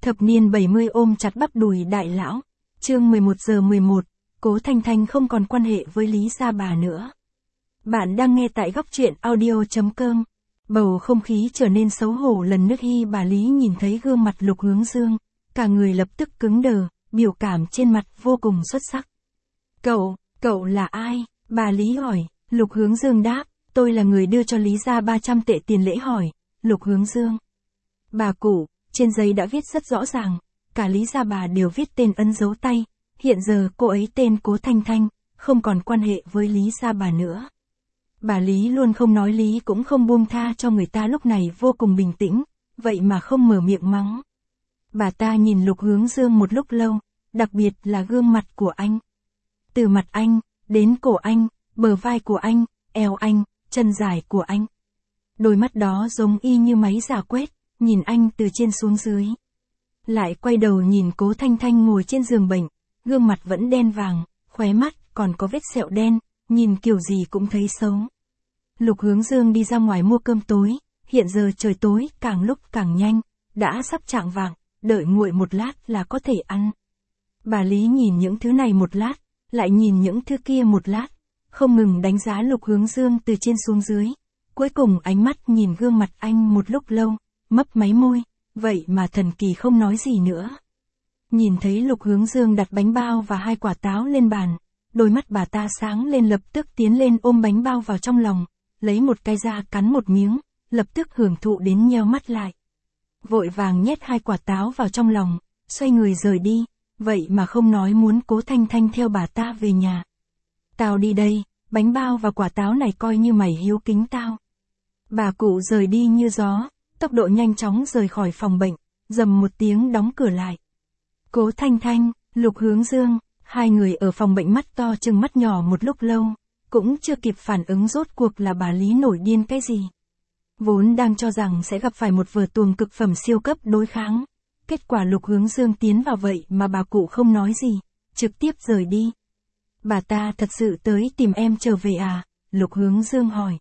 Thập niên 70 ôm chặt bắp đùi đại lão. Chương 11:11, Cố Thanh Thanh không còn quan hệ với Lý Gia Bà nữa. Bạn đang nghe tại góc truyện audio.com. Bầu không khí trở nên xấu hổ lần nước Hy bà Lý nhìn thấy gương mặt Lục Hướng Dương, cả người lập tức cứng đờ, biểu cảm trên mặt vô cùng xuất sắc. Cậu là ai? Bà Lý hỏi. Lục Hướng Dương đáp, tôi là người đưa cho Lý Gia 300 tệ tiền lễ. Hỏi, Lục Hướng Dương. Bà cụ, trên giấy đã viết rất rõ ràng, cả Lý Gia Bà đều viết tên ấn dấu tay, hiện giờ cô ấy tên Cố Thanh Thanh, không còn quan hệ với Lý Gia Bà nữa. Bà Lý luôn không nói lý cũng không buông tha cho người ta, lúc này vô cùng bình tĩnh, vậy mà không mở miệng mắng. Bà ta nhìn Lục Hướng Dương một lúc lâu, đặc biệt là gương mặt của anh. Từ mặt anh, đến cổ anh, bờ vai của anh, eo anh, chân dài của anh. Đôi mắt đó giống y như máy giả quét, nhìn anh từ trên xuống dưới. Lại quay đầu nhìn Cố Thanh Thanh ngồi trên giường bệnh, gương mặt vẫn đen vàng, khóe mắt còn có vết sẹo đen, nhìn kiểu gì cũng thấy xấu. Lục Hướng Dương đi ra ngoài mua cơm tối, hiện giờ trời tối càng lúc càng nhanh, đã sắp chạng vạng, đợi nguội một lát là có thể ăn. Bà Lý nhìn những thứ này một lát, lại nhìn những thứ kia một lát, không ngừng đánh giá Lục Hướng Dương từ trên xuống dưới. Cuối cùng ánh mắt nhìn gương mặt anh một lúc lâu, mấp máy môi, vậy mà thần kỳ không nói gì nữa. Nhìn thấy Lục Hướng Dương đặt bánh bao và 2 quả táo lên bàn, đôi mắt bà ta sáng lên, lập tức tiến lên ôm bánh bao vào trong lòng, lấy một cái ra cắn một miếng, lập tức hưởng thụ đến nheo mắt lại. Vội vàng nhét 2 quả táo vào trong lòng, xoay người rời đi, vậy mà không nói muốn Cố Thanh Thanh theo bà ta về nhà. Tao đi đây, bánh bao và quả táo này coi như mày hiếu kính tao. Bà cụ rời đi như gió, tốc độ nhanh chóng rời khỏi phòng bệnh, rầm một tiếng đóng cửa lại. Cố Thanh Thanh, Lục Hướng Dương, hai người ở phòng bệnh mắt to trừng mắt nhỏ một lúc lâu, cũng chưa kịp phản ứng rốt cuộc là bà Lý nổi điên cái gì. Vốn đang cho rằng sẽ gặp phải một vở tuồng cực phẩm siêu cấp đối kháng, kết quả Lục Hướng Dương tiến vào vậy mà bà cụ không nói gì, trực tiếp rời đi. Bà ta thật sự tới tìm em trở về à? Lục Hướng Dương hỏi.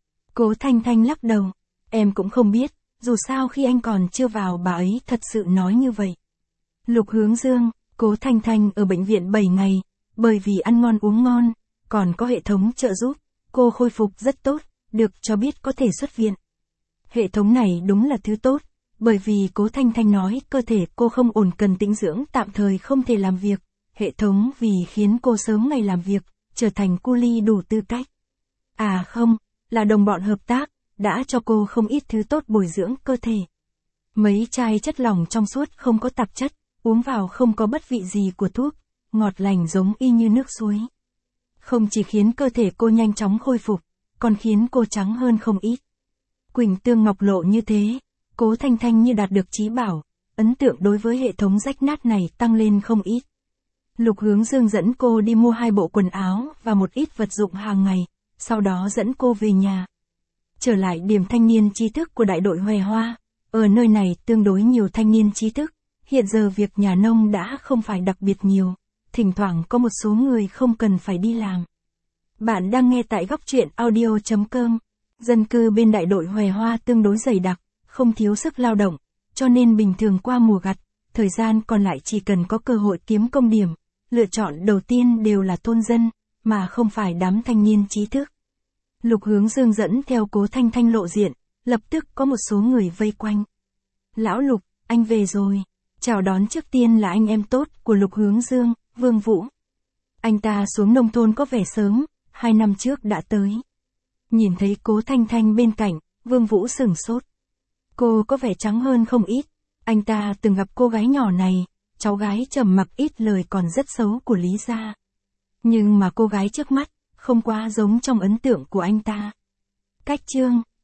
Cố Thanh Thanh lắc đầu, em cũng không biết, dù sao khi anh còn chưa vào bà ấy thật sự nói như vậy. Lục Hướng Dương, Cố Thanh Thanh ở bệnh viện 7 ngày, bởi vì ăn ngon uống ngon, còn có hệ thống trợ giúp, cô khôi phục rất tốt, được cho biết có thể xuất viện. Hệ thống này đúng là thứ tốt, bởi vì Cố Thanh Thanh nói cơ thể cô không ổn cần tĩnh dưỡng tạm thời không thể làm việc, hệ thống vì khiến cô sớm ngày làm việc, trở thành cu li đủ tư cách. À không, là đồng bọn hợp tác, đã cho cô không ít thứ tốt bồi dưỡng cơ thể. Mấy chai chất lỏng trong suốt không có tạp chất, uống vào không có bất vị gì của thuốc, ngọt lành giống y như nước suối. Không chỉ khiến cơ thể cô nhanh chóng khôi phục, còn khiến cô trắng hơn không ít. Quỳnh tương ngọc lộ như thế, Cố Thanh Thanh như đạt được chí bảo, ấn tượng đối với hệ thống rách nát này tăng lên không ít. Lục Hướng Dương dẫn cô đi mua 2 bộ quần áo và một ít vật dụng hàng ngày, sau đó dẫn cô về nhà. Trở lại điểm thanh niên trí thức của đại đội Hòe Hoa, ở nơi này tương đối nhiều thanh niên trí thức, hiện giờ việc nhà nông đã không phải đặc biệt nhiều, thỉnh thoảng có một số người không cần phải đi làm. Bạn đang nghe tại góc truyện audio.com, dân cư bên đại đội Hòe Hoa tương đối dày đặc, không thiếu sức lao động, cho nên bình thường qua mùa gặt, thời gian còn lại chỉ cần có cơ hội kiếm công điểm, lựa chọn đầu tiên đều là thôn dân, mà không phải đám thanh niên trí thức. Lục Hướng Dương dẫn theo Cố Thanh Thanh lộ diện, lập tức có một số người vây quanh. Lão Lục, anh về rồi. Chào đón trước tiên là anh em tốt của Lục Hướng Dương, Vương Vũ. Anh ta xuống nông thôn có vẻ sớm, 2 năm trước đã tới. Nhìn thấy Cố Thanh Thanh bên cạnh, Vương Vũ sửng sốt. Cô có vẻ trắng hơn không ít, anh ta từng gặp cô gái nhỏ này, cháu gái trầm mặc ít lời còn rất xấu của Lý Gia. Nhưng mà cô gái trước mắt, không quá giống trong ấn tượng của anh ta. Cách chương